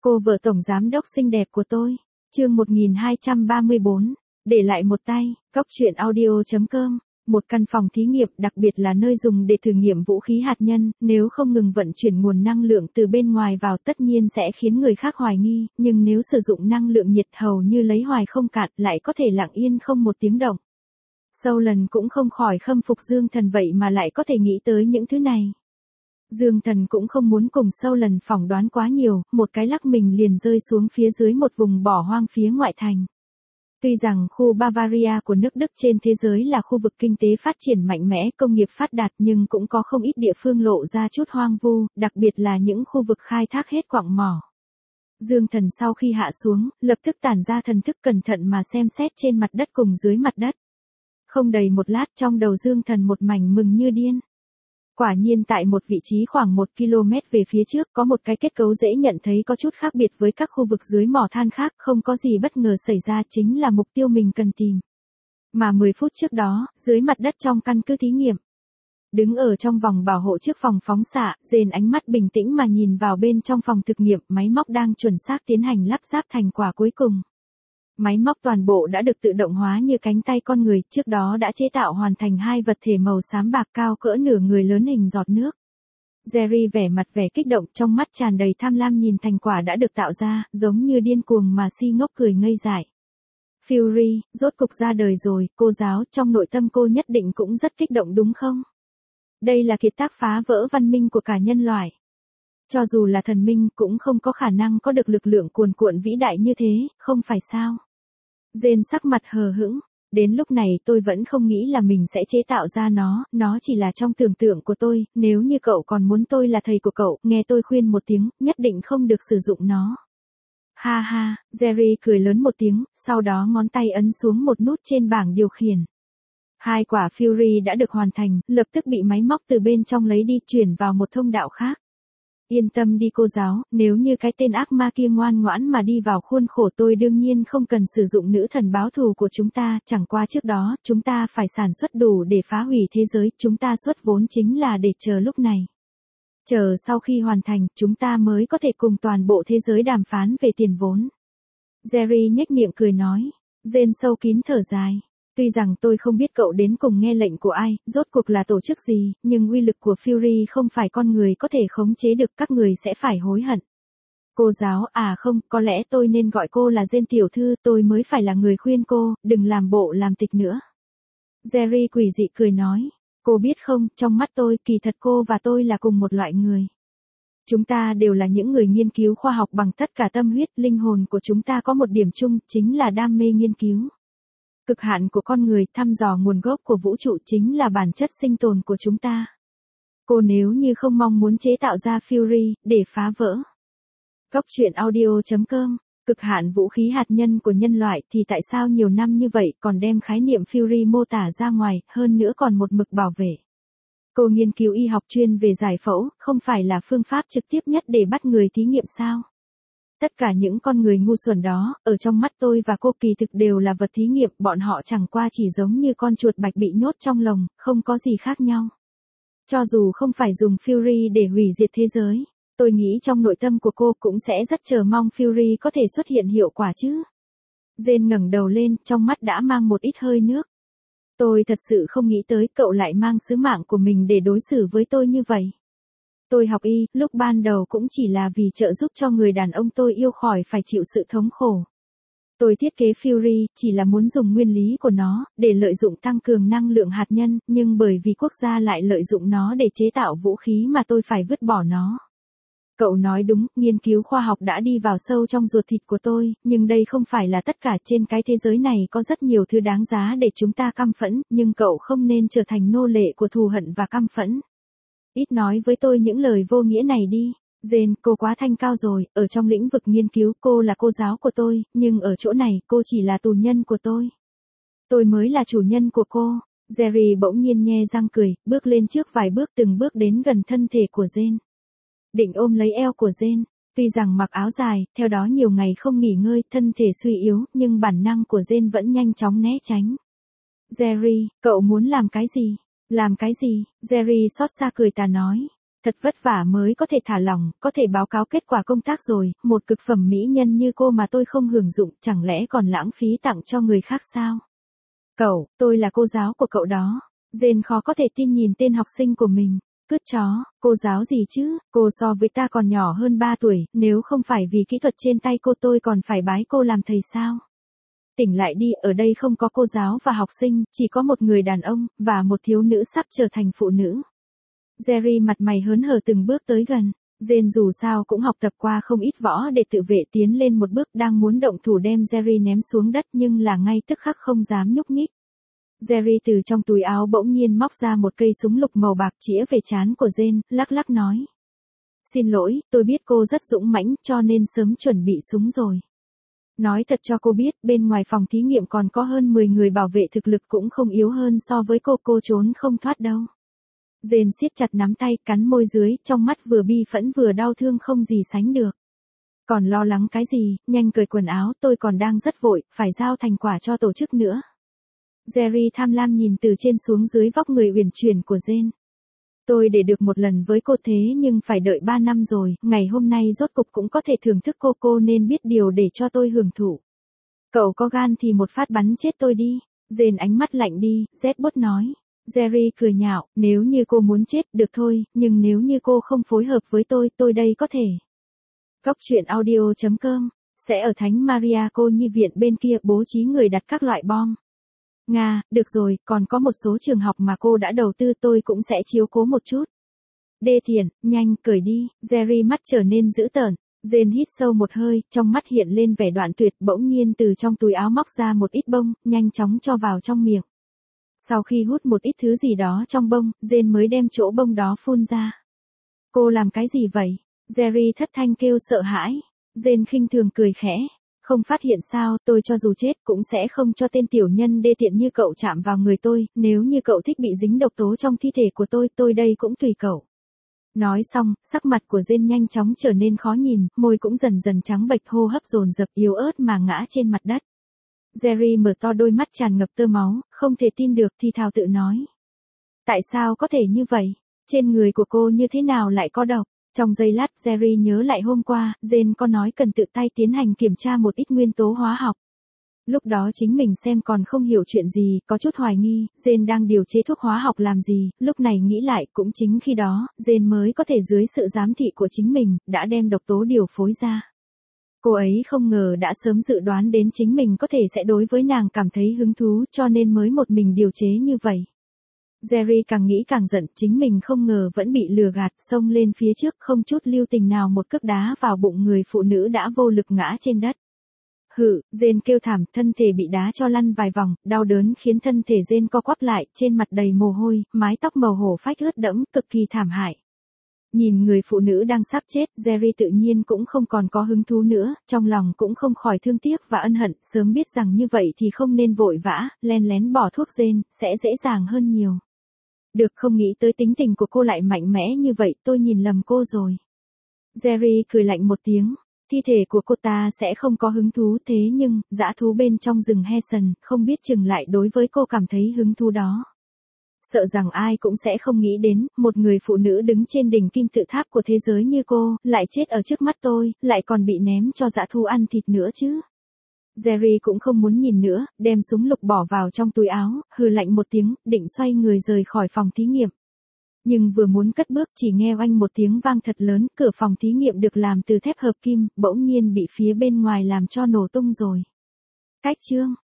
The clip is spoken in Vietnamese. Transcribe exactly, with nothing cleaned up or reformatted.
Cô vợ tổng giám đốc xinh đẹp của tôi. Chương một nghìn hai trăm ba mươi bốn. Để lại một tay. Góc truyện audio chấm com. Một căn phòng thí nghiệm, đặc biệt là nơi dùng để thử nghiệm vũ khí hạt nhân, nếu không ngừng vận chuyển nguồn năng lượng từ bên ngoài vào tất nhiên sẽ khiến người khác hoài nghi, nhưng nếu sử dụng năng lượng nhiệt hầu như lấy hoài không cạn lại có thể lặng yên không một tiếng động. Nolan cũng không khỏi khâm phục Dương Thần vậy mà lại có thể nghĩ tới những thứ này. Dương Thần cũng không muốn cùng Nolan phỏng đoán quá nhiều, một cái lắc mình liền rơi xuống phía dưới một vùng bỏ hoang phía ngoại thành. Tuy rằng khu Bavaria của nước Đức trên thế giới là khu vực kinh tế phát triển mạnh mẽ, công nghiệp phát đạt nhưng cũng có không ít địa phương lộ ra chút hoang vu, đặc biệt là những khu vực khai thác hết quặng mỏ. Dương Thần sau khi hạ xuống, lập tức tản ra thần thức cẩn thận mà xem xét trên mặt đất cùng dưới mặt đất. Không đầy một lát trong đầu Dương Thần một mảnh mừng như điên. Quả nhiên tại một vị trí khoảng một ki lô mét về phía trước có một cái kết cấu dễ nhận thấy có chút khác biệt với các khu vực dưới mỏ than khác, không có gì bất ngờ xảy ra, chính là mục tiêu mình cần tìm. Mà mười phút trước đó, dưới mặt đất trong căn cứ thí nghiệm, đứng ở trong vòng bảo hộ trước phòng phóng xạ, Jane ánh mắt bình tĩnh mà nhìn vào bên trong phòng thực nghiệm, máy móc đang chuẩn xác tiến hành lắp ráp thành quả cuối cùng. Máy móc toàn bộ đã được tự động hóa như cánh tay con người, trước đó đã chế tạo hoàn thành hai vật thể màu xám bạc cao cỡ nửa người lớn hình giọt nước. Jerry vẻ mặt vẻ kích động, trong mắt tràn đầy tham lam nhìn thành quả đã được tạo ra, giống như điên cuồng mà si ngốc cười ngây dại. Fury, rốt cục ra đời rồi, cô giáo, trong nội tâm cô nhất định cũng rất kích động đúng không? Đây là kiệt tác phá vỡ văn minh của cả nhân loại. Cho dù là thần minh cũng không có khả năng có được lực lượng cuồn cuộn vĩ đại như thế, không phải sao? Jane sắc mặt hờ hững, đến lúc này tôi vẫn không nghĩ là mình sẽ chế tạo ra nó, nó chỉ là trong tưởng tượng của tôi, nếu như cậu còn muốn tôi là thầy của cậu, nghe tôi khuyên một tiếng, nhất định không được sử dụng nó. Ha ha, Jerry cười lớn một tiếng, sau đó ngón tay ấn xuống một nút trên bảng điều khiển. Hai quả Fury đã được hoàn thành, lập tức bị máy móc từ bên trong lấy đi, chuyển vào một thông đạo khác. Yên tâm đi cô giáo, nếu như cái tên ác ma kia ngoan ngoãn mà đi vào khuôn khổ tôi đương nhiên không cần sử dụng nữ thần báo thù của chúng ta, chẳng qua trước đó, chúng ta phải sản xuất đủ để phá hủy thế giới, chúng ta xuất vốn chính là để chờ lúc này. Chờ sau khi hoàn thành, chúng ta mới có thể cùng toàn bộ thế giới đàm phán về tiền vốn. Jerry nhếch miệng cười nói, Jane sâu kín thở dài. Tuy rằng tôi không biết cậu đến cùng nghe lệnh của ai, rốt cuộc là tổ chức gì, nhưng uy lực của Fury không phải con người có thể khống chế được, các người sẽ phải hối hận. Cô giáo, à không, có lẽ tôi nên gọi cô là Jane tiểu thư, tôi mới phải là người khuyên cô, đừng làm bộ làm tịch nữa. Jerry quỷ dị cười nói, cô biết không, trong mắt tôi, kỳ thật cô và tôi là cùng một loại người. Chúng ta đều là những người nghiên cứu khoa học bằng tất cả tâm huyết, linh hồn của chúng ta có một điểm chung, chính là đam mê nghiên cứu. Cực hạn của con người, thăm dò nguồn gốc của vũ trụ chính là bản chất sinh tồn của chúng ta. Cô nếu như không mong muốn chế tạo ra Fury, để phá vỡ. Góc truyện audio chấm com. Cực hạn vũ khí hạt nhân của nhân loại thì tại sao nhiều năm như vậy còn đem khái niệm Fury mô tả ra ngoài, hơn nữa còn một mực bảo vệ. Cô nghiên cứu y học chuyên về giải phẫu, không phải là phương pháp trực tiếp nhất để bắt người thí nghiệm sao? Tất cả những con người ngu xuẩn đó, ở trong mắt tôi và cô kỳ thực đều là vật thí nghiệm, bọn họ chẳng qua chỉ giống như con chuột bạch bị nhốt trong lồng, không có gì khác nhau. Cho dù không phải dùng Fury để hủy diệt thế giới, tôi nghĩ trong nội tâm của cô cũng sẽ rất chờ mong Fury có thể xuất hiện hiệu quả chứ. Jane ngẩng đầu lên, trong mắt đã mang một ít hơi nước. Tôi thật sự không nghĩ tới cậu lại mang sứ mạng của mình để đối xử với tôi như vậy. Tôi học y, lúc ban đầu cũng chỉ là vì trợ giúp cho người đàn ông tôi yêu khỏi phải chịu sự thống khổ. Tôi thiết kế Fury, chỉ là muốn dùng nguyên lý của nó, để lợi dụng tăng cường năng lượng hạt nhân, nhưng bởi vì quốc gia lại lợi dụng nó để chế tạo vũ khí mà tôi phải vứt bỏ nó. Cậu nói đúng, nghiên cứu khoa học đã đi vào sâu trong ruột thịt của tôi, nhưng đây không phải là tất cả, trên cái thế giới này có rất nhiều thứ đáng giá để chúng ta căm phẫn, nhưng cậu không nên trở thành nô lệ của thù hận và căm phẫn. Ít nói với tôi những lời vô nghĩa này đi. Jane, cô quá thanh cao rồi, ở trong lĩnh vực nghiên cứu cô là cô giáo của tôi, nhưng ở chỗ này cô chỉ là tù nhân của tôi. Tôi mới là chủ nhân của cô. Jerry bỗng nhiên nhe răng cười, bước lên trước vài bước từng bước đến gần thân thể của Jane. Định ôm lấy eo của Jane. Tuy rằng mặc áo dài, theo đó nhiều ngày không nghỉ ngơi, thân thể suy yếu, nhưng bản năng của Jane vẫn nhanh chóng né tránh. Jerry, cậu muốn làm cái gì? Làm cái gì? Jerry xót xa cười tà nói. Thật vất vả mới có thể thả lỏng, có thể báo cáo kết quả công tác rồi, một cực phẩm mỹ nhân như cô mà tôi không hưởng dụng, chẳng lẽ còn lãng phí tặng cho người khác sao? Cậu, tôi là cô giáo của cậu đó. Jane khó có thể tin nhìn tên học sinh của mình. Cứt chó, cô giáo gì chứ, cô so với ta còn nhỏ hơn ba tuổi, nếu không phải vì kỹ thuật trên tay cô tôi còn phải bái cô làm thầy sao? Tỉnh lại đi, ở đây không có cô giáo và học sinh, chỉ có một người đàn ông, và một thiếu nữ sắp trở thành phụ nữ. Jerry mặt mày hớn hở từng bước tới gần. Jane dù sao cũng học tập qua không ít võ để tự vệ, tiến lên một bước đang muốn động thủ đem Jerry ném xuống đất nhưng là ngay tức khắc không dám nhúc nhích. Jerry từ trong túi áo bỗng nhiên móc ra một cây súng lục màu bạc chĩa về trán của Jane, lắc lắc nói. Xin lỗi, tôi biết cô rất dũng mãnh cho nên sớm chuẩn bị súng rồi. Nói thật cho cô biết, bên ngoài phòng thí nghiệm còn có hơn mười người bảo vệ thực lực cũng không yếu hơn so với cô, cô trốn không thoát đâu. Jane siết chặt nắm tay, cắn môi dưới, trong mắt vừa bi phẫn vừa đau thương không gì sánh được. Còn lo lắng cái gì, nhanh cởi quần áo, tôi còn đang rất vội, phải giao thành quả cho tổ chức nữa. Jerry tham lam nhìn từ trên xuống dưới vóc người uyển chuyển của Jane. Tôi để được một lần với cô thế nhưng phải đợi ba năm rồi, ngày hôm nay rốt cục cũng có thể thưởng thức cô, cô nên biết điều để cho tôi hưởng thụ. Cậu có gan thì một phát bắn chết tôi đi. Jane ánh mắt lạnh đi, Z-bot nói. Jerry cười nhạo, nếu như cô muốn chết, được thôi, nhưng nếu như cô không phối hợp với tôi, tôi đây có thể. Góc truyện audio chấm com, sẽ ở Thánh Maria Cô Nhi Viện bên kia bố trí người đặt các loại bom. Nga, được rồi, còn có một số trường học mà cô đã đầu tư tôi cũng sẽ chiếu cố một chút. Đê tiện, nhanh, cởi đi, Jerry mắt trở nên dữ tợn. Jane hít sâu một hơi, trong mắt hiện lên vẻ đoạn tuyệt, bỗng nhiên từ trong túi áo móc ra một ít bông, nhanh chóng cho vào trong miệng. Sau khi hút một ít thứ gì đó trong bông, Jane mới đem chỗ bông đó phun ra. Cô làm cái gì vậy? Jerry thất thanh kêu sợ hãi. Jane khinh thường cười khẽ. Không phát hiện sao, tôi cho dù chết cũng sẽ không cho tên tiểu nhân đê tiện như cậu chạm vào người tôi, nếu như cậu thích bị dính độc tố trong thi thể của tôi, tôi đây cũng tùy cậu. Nói xong, sắc mặt của Jane nhanh chóng trở nên khó nhìn, môi cũng dần dần trắng bệch, hô hấp dồn dập yếu ớt mà ngã trên mặt đất. Jerry mở to đôi mắt tràn ngập tơ máu, không thể tin được thì thào tự nói. Tại sao có thể như vậy? Trên người của cô như thế nào lại có độc? Trong giây lát Jerry nhớ lại hôm qua, Jane có nói cần tự tay tiến hành kiểm tra một ít nguyên tố hóa học. Lúc đó chính mình xem còn không hiểu chuyện gì, có chút hoài nghi, Jane đang điều chế thuốc hóa học làm gì, lúc này nghĩ lại cũng chính khi đó, Jane mới có thể dưới sự giám thị của chính mình, đã đem độc tố điều phối ra. Cô ấy không ngờ đã sớm dự đoán đến chính mình có thể sẽ đối với nàng cảm thấy hứng thú cho nên mới một mình điều chế như vậy. Jerry càng nghĩ càng giận, chính mình không ngờ vẫn bị lừa gạt, xông lên phía trước không chút lưu tình nào một cước đá vào bụng người phụ nữ đã vô lực ngã trên đất. Hự, Jane kêu thảm, thân thể bị đá cho lăn vài vòng, đau đớn khiến thân thể Jane co quắp lại, trên mặt đầy mồ hôi, mái tóc màu hổ phách ướt đẫm, cực kỳ thảm hại. Nhìn người phụ nữ đang sắp chết, Jerry tự nhiên cũng không còn có hứng thú nữa, trong lòng cũng không khỏi thương tiếc và ân hận, sớm biết rằng như vậy thì không nên vội vã, len lén bỏ thuốc Jane, sẽ dễ dàng hơn nhiều. Được, không nghĩ tới tính tình của cô lại mạnh mẽ như vậy, tôi nhìn lầm cô rồi. Jerry cười lạnh một tiếng, thi thể của cô ta sẽ không có hứng thú, thế nhưng, dã thú bên trong rừng Heason, không biết chừng lại đối với cô cảm thấy hứng thú đó. Sợ rằng ai cũng sẽ không nghĩ đến, một người phụ nữ đứng trên đỉnh kim tự tháp của thế giới như cô, lại chết ở trước mắt tôi, lại còn bị ném cho dã thú ăn thịt nữa chứ. Jerry cũng không muốn nhìn nữa, đem súng lục bỏ vào trong túi áo, hừ lạnh một tiếng, định xoay người rời khỏi phòng thí nghiệm. Nhưng vừa muốn cất bước chỉ nghe oanh một tiếng vang thật lớn, cửa phòng thí nghiệm được làm từ thép hợp kim, bỗng nhiên bị phía bên ngoài làm cho nổ tung rồi. Cách chương